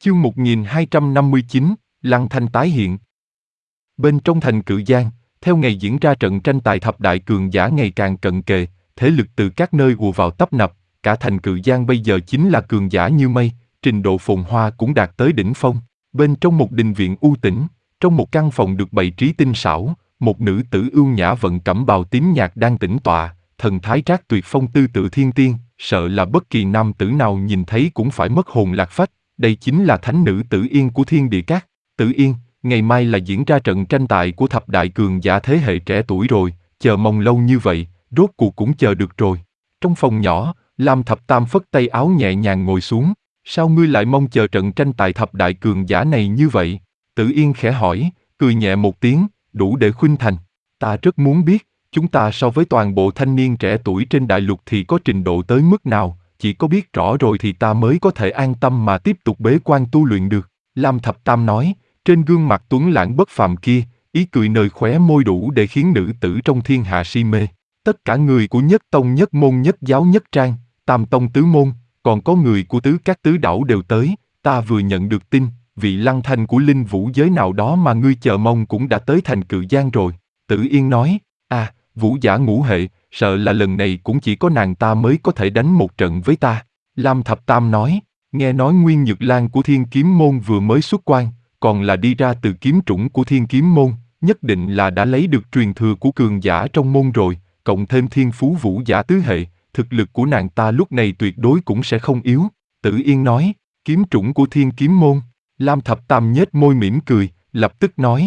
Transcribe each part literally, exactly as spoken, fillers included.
Chương một nghìn hai trăm năm mươi chín, Lăng Thanh tái hiện. Bên trong thành Cự Giang, theo ngày diễn ra trận tranh tài thập đại cường giả ngày càng cận kề, thế lực từ các nơi ùa vào tấp nập, cả thành Cự Giang bây giờ chính là cường giả như mây, trình độ phồn hoa cũng đạt tới đỉnh phong. Bên trong một đình viện u tĩnh, trong một căn phòng được bày trí tinh xảo, một nữ tử ưu nhã vận cẩm bào tím nhạt đang tĩnh tọa, thần thái trác tuyệt phong tư tự thiên tiên, sợ là bất kỳ nam tử nào nhìn thấy cũng phải mất hồn lạc phách. Đây chính là thánh nữ Tử Yên của Thiên Địa Các. Tử Yên, ngày mai là diễn ra trận tranh tài của thập đại cường giả thế hệ trẻ tuổi rồi, chờ mong lâu như vậy, rốt cuộc cũng chờ được rồi. Trong phòng nhỏ, Lam Thập Tam phất tay áo nhẹ nhàng ngồi xuống. Sao ngươi lại mong chờ trận tranh tài thập đại cường giả này như vậy? Tử Yên khẽ hỏi, cười nhẹ một tiếng, đủ để khuynh thành. Ta rất muốn biết, chúng ta so với toàn bộ thanh niên trẻ tuổi trên đại lục thì có trình độ tới mức nào? Chỉ có biết rõ rồi thì ta mới có thể an tâm mà tiếp tục bế quan tu luyện được. Lam Thập Tam nói, trên gương mặt tuấn lãng bất phàm kia, ý cười nơi khóe môi đủ để khiến nữ tử trong thiên hạ si mê. Tất cả người của nhất tông nhất môn nhất giáo nhất trang, tam tông tứ môn, còn có người của tứ các tứ đảo đều tới. Ta vừa nhận được tin, vị Lăng Thanh của linh vũ giới nào đó mà ngươi chờ mong cũng đã tới thành Cự Giang rồi. Tử Yên nói, à, vũ giả ngũ hệ, sợ là lần này cũng chỉ có nàng ta mới có thể đánh một trận với ta. Lam Thập Tam nói, nghe nói Nguyên Nhược Lan của Thiên Kiếm Môn vừa mới xuất quan, còn là đi ra từ kiếm trũng của Thiên Kiếm Môn, nhất định là đã lấy được truyền thừa của cường giả trong môn rồi, cộng thêm thiên phú vũ giả tứ hệ, thực lực của nàng ta lúc này tuyệt đối cũng sẽ không yếu. Tử Yên nói, kiếm trũng của Thiên Kiếm Môn. Lam Thập Tam nhếch môi mỉm cười, lập tức nói,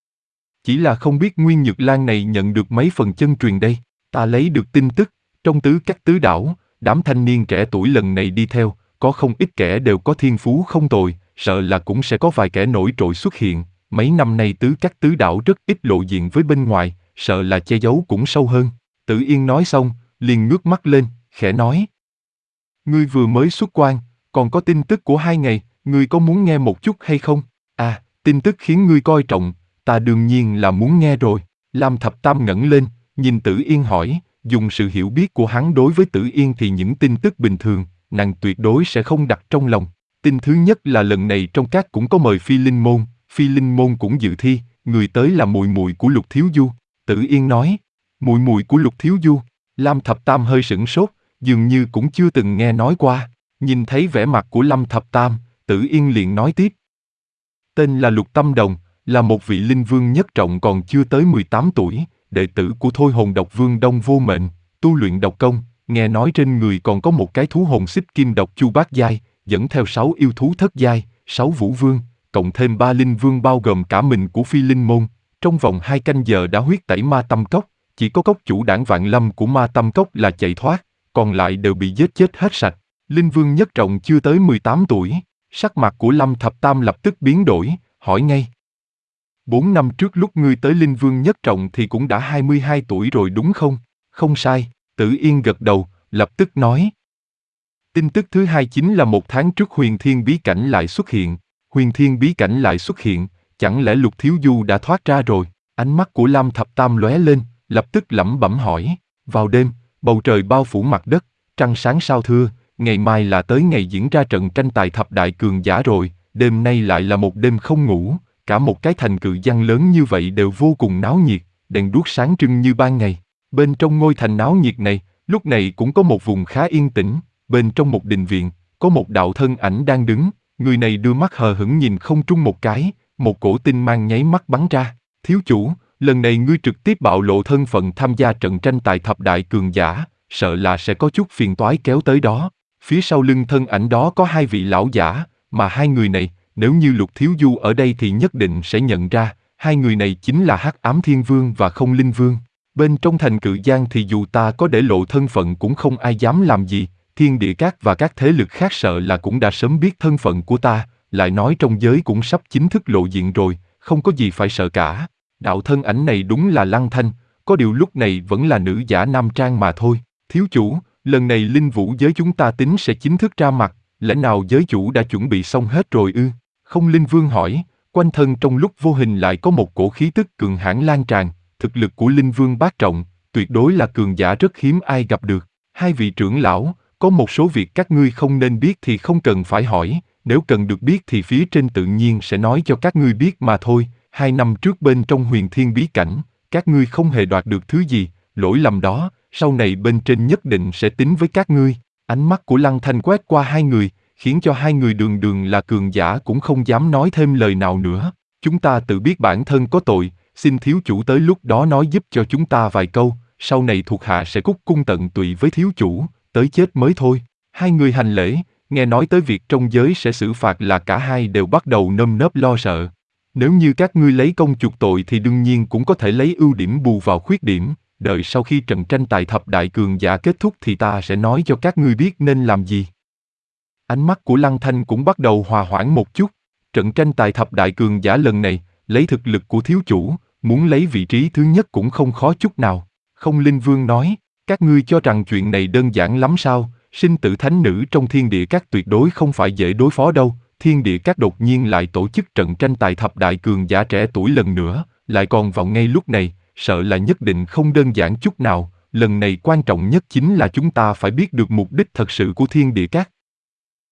chỉ là không biết Nguyên Nhược Lan này nhận được mấy phần chân truyền đây. Ta lấy được tin tức, trong tứ các tứ đảo, đám thanh niên trẻ tuổi lần này đi theo, có không ít kẻ đều có thiên phú không tồi, sợ là cũng sẽ có vài kẻ nổi trội xuất hiện. Mấy năm nay tứ các tứ đảo rất ít lộ diện với bên ngoài, sợ là che giấu cũng sâu hơn. Tử Yên nói xong, liền ngước mắt lên, khẽ nói, ngươi vừa mới xuất quan, còn có tin tức của hai ngày, ngươi có muốn nghe một chút hay không? À, tin tức khiến ngươi coi trọng, ta đương nhiên là muốn nghe rồi. Lam Thập Tam ngẩng lên, nhìn Tử Yên hỏi, dùng sự hiểu biết của hắn đối với Tử Yên thì những tin tức bình thường, nàng tuyệt đối sẽ không đặt trong lòng. Tin thứ nhất là lần này trong các cũng có mời Phi Linh Môn, Phi Linh Môn cũng dự thi, người tới là muội muội của Lục Thiếu Du. Tử Yên nói, muội muội của Lục Thiếu Du. Lam Thập Tam hơi sửng sốt, dường như cũng chưa từng nghe nói qua. Nhìn thấy vẻ mặt của Lam Thập Tam, Tử Yên liền nói tiếp. Tên là Lục Tâm Đồng, là một vị linh vương nhất trọng còn chưa tới mười tám tuổi, đệ tử của Thôi Hồn Độc Vương Đông Vô Mệnh, tu luyện độc công, nghe nói trên người còn có một cái thú hồn xích kim độc chu bát giai, dẫn theo sáu yêu thú thất giai, sáu vũ vương, cộng thêm ba linh vương bao gồm cả mình của Phi Linh Môn. Trong vòng hai canh giờ đã huyết tẩy Ma Tâm Cốc, chỉ có cốc chủ Đảng Vạn Lâm của Ma Tâm Cốc là chạy thoát, còn lại đều bị giết chết hết sạch. Linh vương nhất trọng chưa tới mười tám tuổi, sắc mặt của Lâm Thập Tam lập tức biến đổi, hỏi ngay. Bốn năm trước lúc ngươi tới Linh Vương nhất trọng thì cũng đã hai mươi hai tuổi rồi đúng không? Không sai, Tử Yên gật đầu, lập tức nói. Tin tức thứ hai chính là một tháng trước Huyền Thiên Bí Cảnh lại xuất hiện. Huyền Thiên Bí Cảnh lại xuất hiện, chẳng lẽ Lục Thiếu Du đã thoát ra rồi? Ánh mắt của Lam Thập Tam lóe lên, lập tức lẩm bẩm hỏi. Vào đêm, bầu trời bao phủ mặt đất, trăng sáng sao thưa, ngày mai là tới ngày diễn ra trận tranh tài thập đại cường giả rồi, đêm nay lại là một đêm không ngủ. Cả một cái thành Cự Giang lớn như vậy đều vô cùng náo nhiệt, đèn đuốc sáng trưng như ban ngày. Bên trong ngôi thành náo nhiệt này, lúc này cũng có một vùng khá yên tĩnh, bên trong một đình viện, có một đạo thân ảnh đang đứng, người này đưa mắt hờ hững nhìn không trung một cái, một cổ tinh mang nháy mắt bắn ra. Thiếu chủ, lần này ngươi trực tiếp bạo lộ thân phận tham gia trận tranh tài thập đại cường giả, sợ là sẽ có chút phiền toái kéo tới đó. Phía sau lưng thân ảnh đó có hai vị lão giả, mà hai người này, nếu như Lục Thiếu Du ở đây thì nhất định sẽ nhận ra, hai người này chính là Hắc Ám Thiên Vương và Không Linh Vương. Bên trong thành Cự Giang thì dù ta có để lộ thân phận cũng không ai dám làm gì, Thiên Địa Các và các thế lực khác sợ là cũng đã sớm biết thân phận của ta, lại nói trong giới cũng sắp chính thức lộ diện rồi, không có gì phải sợ cả. Đạo thân ảnh này đúng là Lăng Thanh, có điều lúc này vẫn là nữ giả nam trang mà thôi. Thiếu chủ, lần này linh vũ giới chúng ta tính sẽ chính thức ra mặt, lẽ nào giới chủ đã chuẩn bị xong hết rồi ư? Không Linh Vương hỏi, quanh thân trong lúc vô hình lại có một cổ khí tức cường hãn lan tràn, thực lực của Linh Vương bát trọng, tuyệt đối là cường giả rất hiếm ai gặp được. Hai vị trưởng lão, có một số việc các ngươi không nên biết thì không cần phải hỏi, Nếu cần được biết thì phía trên tự nhiên sẽ nói cho các ngươi biết mà thôi. Hai năm trước bên trong huyền thiên bí cảnh, các ngươi không hề đoạt được thứ gì, lỗi lầm đó, sau này bên trên nhất định sẽ tính với các ngươi. Ánh mắt của Lăng Thanh quét qua hai người, khiến cho hai người đường đường là cường giả cũng không dám nói thêm lời nào nữa. Chúng ta tự biết bản thân có tội, xin thiếu chủ tới lúc đó nói giúp cho chúng ta vài câu, sau này thuộc hạ sẽ cúc cung tận tụy với thiếu chủ, tới chết mới thôi. Hai người hành lễ, nghe nói tới việc trong giới sẽ xử phạt là cả hai đều bắt đầu nơm nớp lo sợ. Nếu như các ngươi lấy công chuộc tội thì đương nhiên cũng có thể lấy ưu điểm bù vào khuyết điểm, đợi sau khi trận tranh tài thập đại cường giả kết thúc thì ta sẽ nói cho các ngươi biết nên làm gì. Ánh mắt của Lăng Thanh cũng bắt đầu hòa hoãn một chút. Trận tranh tài thập đại cường giả lần này, lấy thực lực của thiếu chủ, muốn lấy vị trí thứ nhất cũng không khó chút nào. Không Linh Vương nói, các ngươi cho rằng chuyện này đơn giản lắm sao, sinh tử thánh nữ trong thiên địa các tuyệt đối không phải dễ đối phó đâu. Thiên địa các đột nhiên lại tổ chức trận tranh tài thập đại cường giả trẻ tuổi lần nữa, lại còn vào ngay lúc này, sợ là nhất định không đơn giản chút nào. Lần này quan trọng nhất chính là chúng ta phải biết được mục đích thật sự của thiên địa các.